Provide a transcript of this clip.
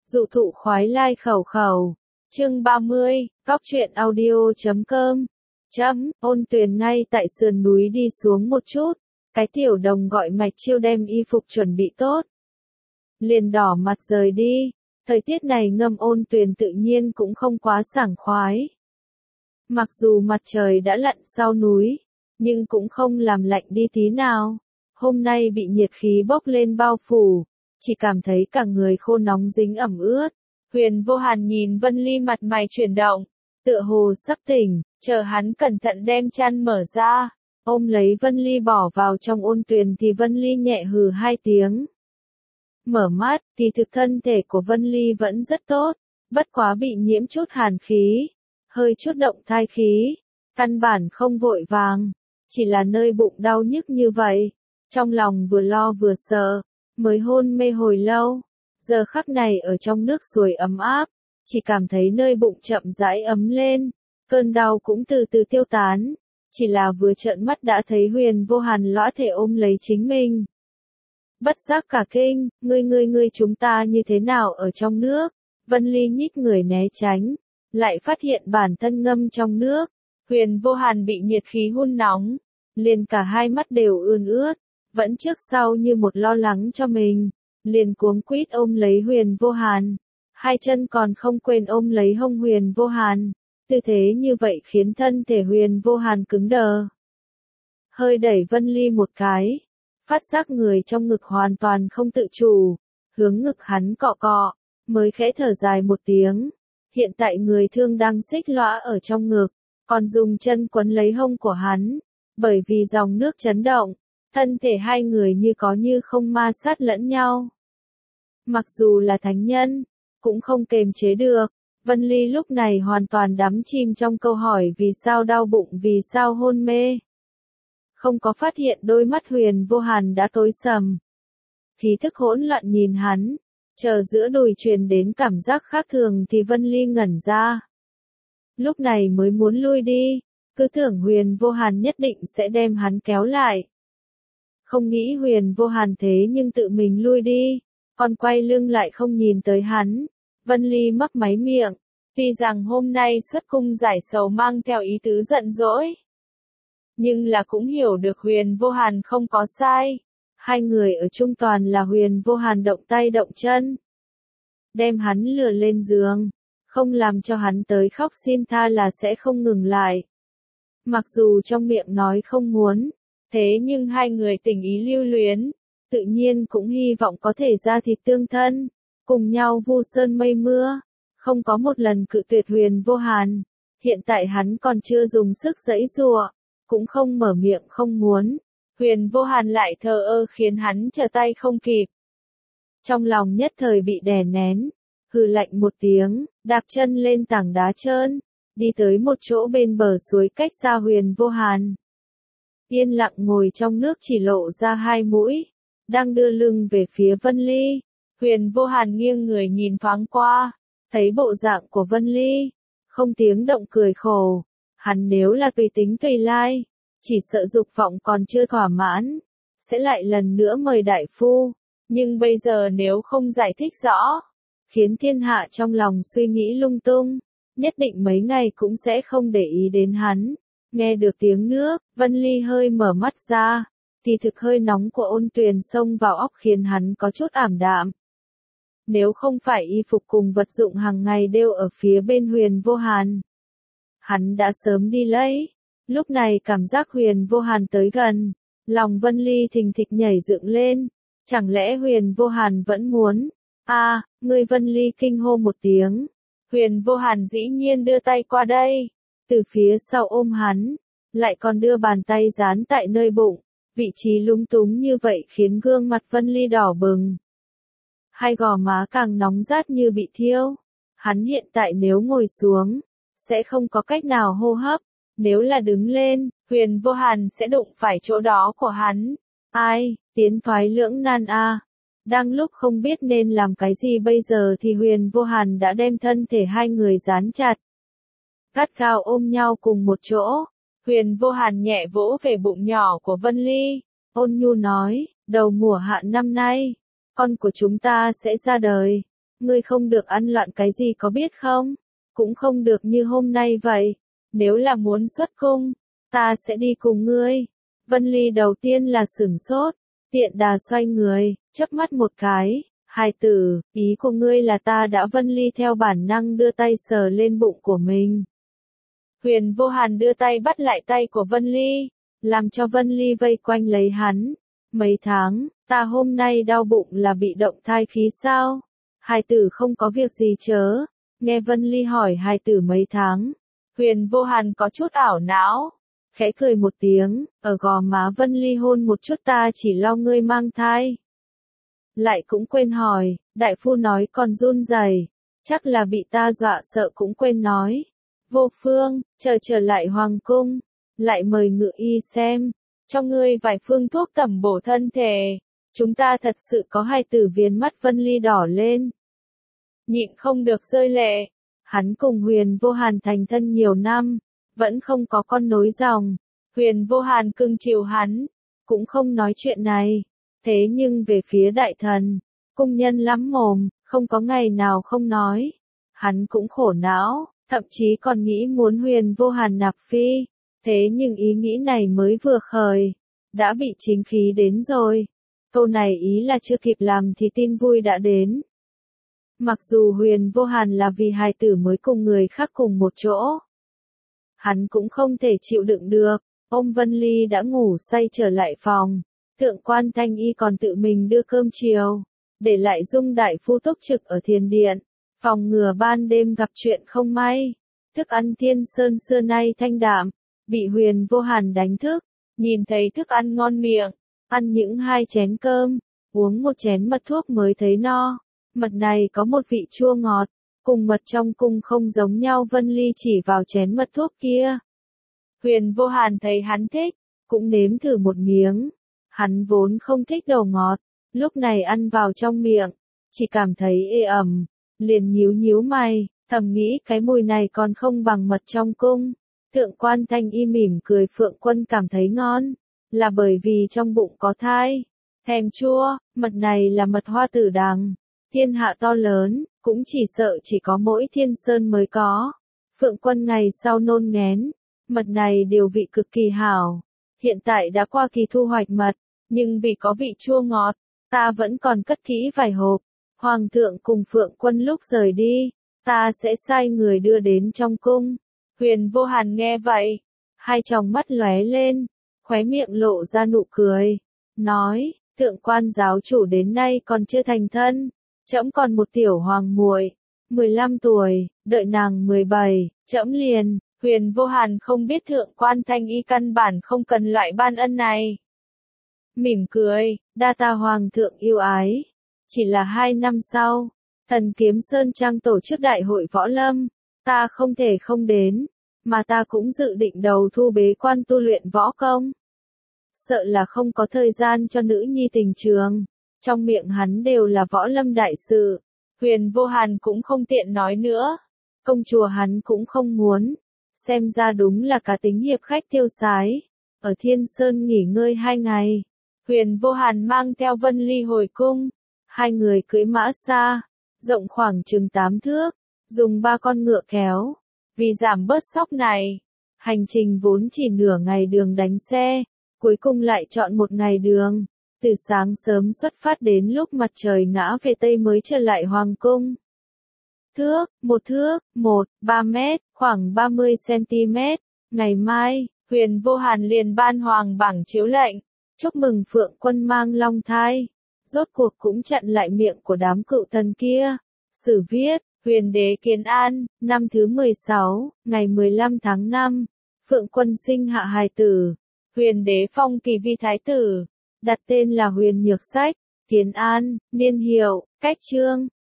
Dụ thụ khoái lai khẩu khẩu. Chương 30, Cóc truyện audio.com. Ôn Tuyền ngay tại sườn núi đi xuống một chút, cái tiểu đồng gọi Mạch Chiêu đem y phục chuẩn bị tốt. Liền đỏ mặt rời đi, thời tiết này ngâm Ôn Tuyền tự nhiên cũng không quá sảng khoái. Mặc dù mặt trời đã lặn sau núi, nhưng cũng không làm lạnh đi tí nào. Hôm nay bị nhiệt khí bốc lên bao phủ, chỉ cảm thấy cả người khô nóng dính ẩm ướt. Huyền Vô Hàn nhìn Vân Ly mặt mày chuyển động, tựa hồ sắp tỉnh, chờ hắn cẩn thận đem chăn mở ra, ôm lấy Vân Ly bỏ vào trong Ôn Tuyền thì Vân Ly nhẹ hừ hai tiếng. Mở mắt, thì thực thân thể của Vân Ly vẫn rất tốt, bất quá bị nhiễm chút hàn khí, hơi chút động thai khí, căn bản không vội vàng, chỉ là nơi bụng đau nhức như vậy, trong lòng vừa lo vừa sợ, mới hôn mê hồi lâu, giờ khắc này ở trong nước suối ấm áp, chỉ cảm thấy nơi bụng chậm rãi ấm lên, cơn đau cũng từ từ tiêu tán, chỉ là vừa trợn mắt đã thấy Huyền Vô Hàn lõa thể ôm lấy chính mình. Bất giác cả kinh, ngươi chúng ta như thế nào ở trong nước? Vân Ly nhích người né tránh, lại phát hiện bản thân ngâm trong nước. Huyền Vô Hàn bị nhiệt khí hun nóng, liền cả hai mắt đều ươn ướt, vẫn trước sau như một lo lắng cho mình, liền cuống quýt ôm lấy Huyền Vô Hàn, hai chân còn không quên ôm lấy hông Huyền Vô Hàn, tư thế như vậy khiến thân thể Huyền Vô Hàn cứng đờ. Hơi đẩy Vân Ly một cái, phát giác người trong ngực hoàn toàn không tự chủ, hướng ngực hắn cọ cọ, mới khẽ thở dài một tiếng. Hiện tại người thương đang xích lõa ở trong ngực, còn dùng chân quấn lấy hông của hắn, bởi vì dòng nước chấn động, thân thể hai người như có như không ma sát lẫn nhau. Mặc dù là thánh nhân, cũng không kềm chế được, Vân Ly lúc này hoàn toàn đắm chìm trong câu hỏi vì sao đau bụng vì sao hôn mê. Không có phát hiện đôi mắt Huyền Vô Hàn đã tối sầm. Khí thức hỗn loạn nhìn hắn, chờ giữa đùi truyền đến cảm giác khác thường thì Vân Ly ngẩn ra. Lúc này mới muốn lui đi, cứ tưởng Huyền Vô Hàn nhất định sẽ đem hắn kéo lại. Không nghĩ Huyền Vô Hàn thế nhưng tự mình lui đi, còn quay lưng lại không nhìn tới hắn. Vân Ly mấp máy miệng, tuy rằng hôm nay xuất cung giải sầu mang theo ý tứ giận dỗi, nhưng là cũng hiểu được Huyền Vô Hàn không có sai. Hai người ở chung toàn là Huyền Vô Hàn động tay động chân, đem hắn lừa lên giường, không làm cho hắn tới khóc xin tha là sẽ không ngừng lại. Mặc dù trong miệng nói không muốn, thế nhưng hai người tình ý lưu luyến, tự nhiên cũng hy vọng có thể ra thịt tương thân, cùng nhau vu sơn mây mưa, không có một lần cự tuyệt Huyền Vô Hàn. Hiện tại hắn còn chưa dùng sức giãy giụa, cũng không mở miệng không muốn. Huyền Vô Hàn lại thờ ơ khiến hắn trở tay không kịp. Trong lòng nhất thời bị đè nén, hừ lạnh một tiếng, đạp chân lên tảng đá trơn, đi tới một chỗ bên bờ suối cách xa Huyền Vô Hàn. Yên lặng ngồi trong nước chỉ lộ ra hai mũi, đang đưa lưng về phía Vân Ly. Huyền Vô Hàn nghiêng người nhìn thoáng qua, thấy bộ dạng của Vân Ly, không tiếng động cười khổ. Hắn nếu là tùy tính tùy lai, chỉ sợ dục vọng còn chưa thỏa mãn, sẽ lại lần nữa mời đại phu, nhưng bây giờ nếu không giải thích rõ, khiến thiên hạ trong lòng suy nghĩ lung tung, nhất định mấy ngày cũng sẽ không để ý đến hắn. Nghe được tiếng nước, Vân Ly hơi mở mắt ra, thì thực hơi nóng của Ôn Tuyền xông vào óc khiến hắn có chút ảm đạm. Nếu không phải y phục cùng vật dụng hàng ngày đều ở phía bên Huyền Vô Hàn, hắn đã sớm đi lấy. Lúc này cảm giác Huyền Vô Hàn tới gần, lòng Vân Ly thình thịch nhảy dựng lên, chẳng lẽ Huyền Vô Hàn vẫn muốn? Ngươi Vân Ly kinh hô một tiếng. Huyền Vô Hàn dĩ nhiên đưa tay qua đây, từ phía sau ôm hắn, lại còn đưa bàn tay dán tại nơi bụng, vị trí lúng túng như vậy khiến gương mặt Vân Ly đỏ bừng. Hai gò má càng nóng rát như bị thiêu. Hắn hiện tại nếu ngồi xuống, sẽ không có cách nào hô hấp. Nếu là đứng lên, Huyền Vô Hàn sẽ đụng phải chỗ đó của hắn. Tiến thoái lưỡng nan a. Đang lúc không biết nên làm cái gì bây giờ thì Huyền Vô Hàn đã đem thân thể hai người dán chặt, gắt gao ôm nhau cùng một chỗ. Huyền Vô Hàn nhẹ vỗ về bụng nhỏ của Vân Ly, ôn nhu nói, đầu mùa hạ năm nay, con của chúng ta sẽ ra đời. ngươi không được ăn loạn cái gì có biết không? Cũng không được như hôm nay vậy. Nếu là muốn xuất cung, ta sẽ đi cùng ngươi. Vân Ly đầu tiên là sửng sốt, tiện đà xoay người, chớp mắt một cái. Hài tử, ý của ngươi là ta đã Vân Ly theo bản năng đưa tay sờ lên bụng của mình. Huyền Vô Hàn đưa tay bắt lại tay của Vân Ly, làm cho Vân Ly vây quanh lấy hắn. Mấy tháng, ta hôm nay đau bụng là bị động thai khí sao? Hài tử không có việc gì chớ. Nghe Vân Ly hỏi hài tử mấy tháng. Huyền Vô Hàn có chút ảo não. Khẽ cười một tiếng, ở gò má Vân Ly hôn một chút, ta chỉ lo ngươi mang thai. Lại cũng quên hỏi, đại phu nói còn run rẩy, chắc là bị ta dọa sợ cũng quên nói. Vô Phương, trở lại hoàng cung, lại mời ngự y xem, cho ngươi vài phương thuốc tẩm bổ thân thể. Chúng ta thật sự có hài tử. Viền mắt Vân Ly đỏ lên, nhịn không được rơi lệ. Hắn cùng Huyền Vô Hàn thành thân nhiều năm, vẫn không có con nối dòng. Huyền Vô Hàn cưng chiều hắn, cũng không nói chuyện này. Thế nhưng về phía đại thần, cung nhân lắm mồm, không có ngày nào không nói. Hắn cũng khổ não, thậm chí còn nghĩ muốn Huyền Vô Hàn nạp phi. Thế nhưng ý nghĩ này mới vừa khởi, đã bị chính khí đến rồi. Câu này ý là chưa kịp làm thì tin vui đã đến. Mặc dù Huyền Vô Hàn là vì hài tử mới cùng người khác cùng một chỗ, hắn cũng không thể chịu đựng được. Ôm Vân Ly đã ngủ say trở lại phòng. Thượng quan Thanh Y còn tự mình đưa cơm chiều, để lại Dung đại phu túc trực ở thiền điện, phòng ngừa ban đêm gặp chuyện không may. Thức ăn Thiên Sơn xưa nay thanh đạm, bị Huyền Vô Hàn đánh thức, nhìn thấy thức ăn ngon miệng, ăn những 2 chén cơm, uống 1 chén mật thuốc mới thấy no. Mật này có một vị chua ngọt, cùng mật trong cung không giống nhau. Vân Ly chỉ vào chén mật thuốc kia. Huyền Vô Hàn thấy hắn thích, cũng nếm thử một miếng. Hắn vốn không thích đồ ngọt, lúc này ăn vào trong miệng, chỉ cảm thấy ê ẩm, liền nhíu nhíu mày, thầm nghĩ cái mùi này còn không bằng mật trong cung. Thượng quan Thanh Y mỉm cười, Phượng Quân cảm thấy ngon, là bởi vì trong bụng có thai. Thèm chua, mật này là mật hoa tử đằng, thiên hạ to lớn, cũng chỉ sợ chỉ có mỗi Thiên Sơn mới có. Phượng Quân ngày sau nôn nghén, mật này điều vị cực kỳ hảo. Hiện tại đã qua kỳ thu hoạch mật, nhưng vì có vị chua ngọt, ta vẫn còn cất kỹ vài hộp. Hoàng thượng cùng Phượng Quân lúc rời đi, ta sẽ sai người đưa đến trong cung. Huyền Vô Hàn nghe vậy, 2 tròng mắt lóe lên, khóe miệng lộ ra nụ cười, nói, thượng quan giáo chủ đến nay còn chưa thành thân, trẫm còn một tiểu hoàng muội, 15 tuổi, đợi nàng 17, trẫm liền. Huyền Vô Hàn không biết Thượng quan Thanh Y căn bản không cần loại ban ân này. Mỉm cười, đa tạ hoàng thượng yêu ái. Chỉ là 2 năm sau, Thần Kiếm Sơn Trang tổ chức đại hội võ lâm, ta không thể không đến, mà ta cũng dự định đầu thu bế quan tu luyện võ công. Sợ là không có thời gian cho nữ nhi tình trường, trong miệng hắn đều là võ lâm đại sự. Huyền Vô Hàn cũng không tiện nói nữa, công chùa hắn cũng không muốn. Xem ra đúng là cá tính hiệp khách tiêu sái. Ở Thiên Sơn nghỉ ngơi 2 ngày, Huyền Vô Hàn mang theo Vân Ly hồi cung. 2 người cưỡi mã xa, rộng khoảng chừng 8 thước, dùng 3 con ngựa kéo. Vì giảm bớt sóc này, hành trình vốn chỉ nửa ngày đường đánh xe, cuối cùng lại chọn 1 ngày đường. Từ sáng sớm xuất phát đến lúc mặt trời ngã về Tây mới trở lại hoàng cung. Một thước, 3 mét, khoảng 30 cm. Ngày mai, Huyền Vô Hàn liền ban hoàng bảng chiếu lệnh, chúc mừng Phượng Quân mang long thai. Rốt cuộc cũng chặn lại miệng của đám cựu thần kia. Sử viết, Huyền Đế Kiến An, năm thứ 16, ngày 15 tháng 5, Phượng Quân sinh hạ hài tử. Huyền Đế phong kỳ vi thái tử, đặt tên là Huyền Nhược Sách. Kiến An, niên hiệu, cách chương.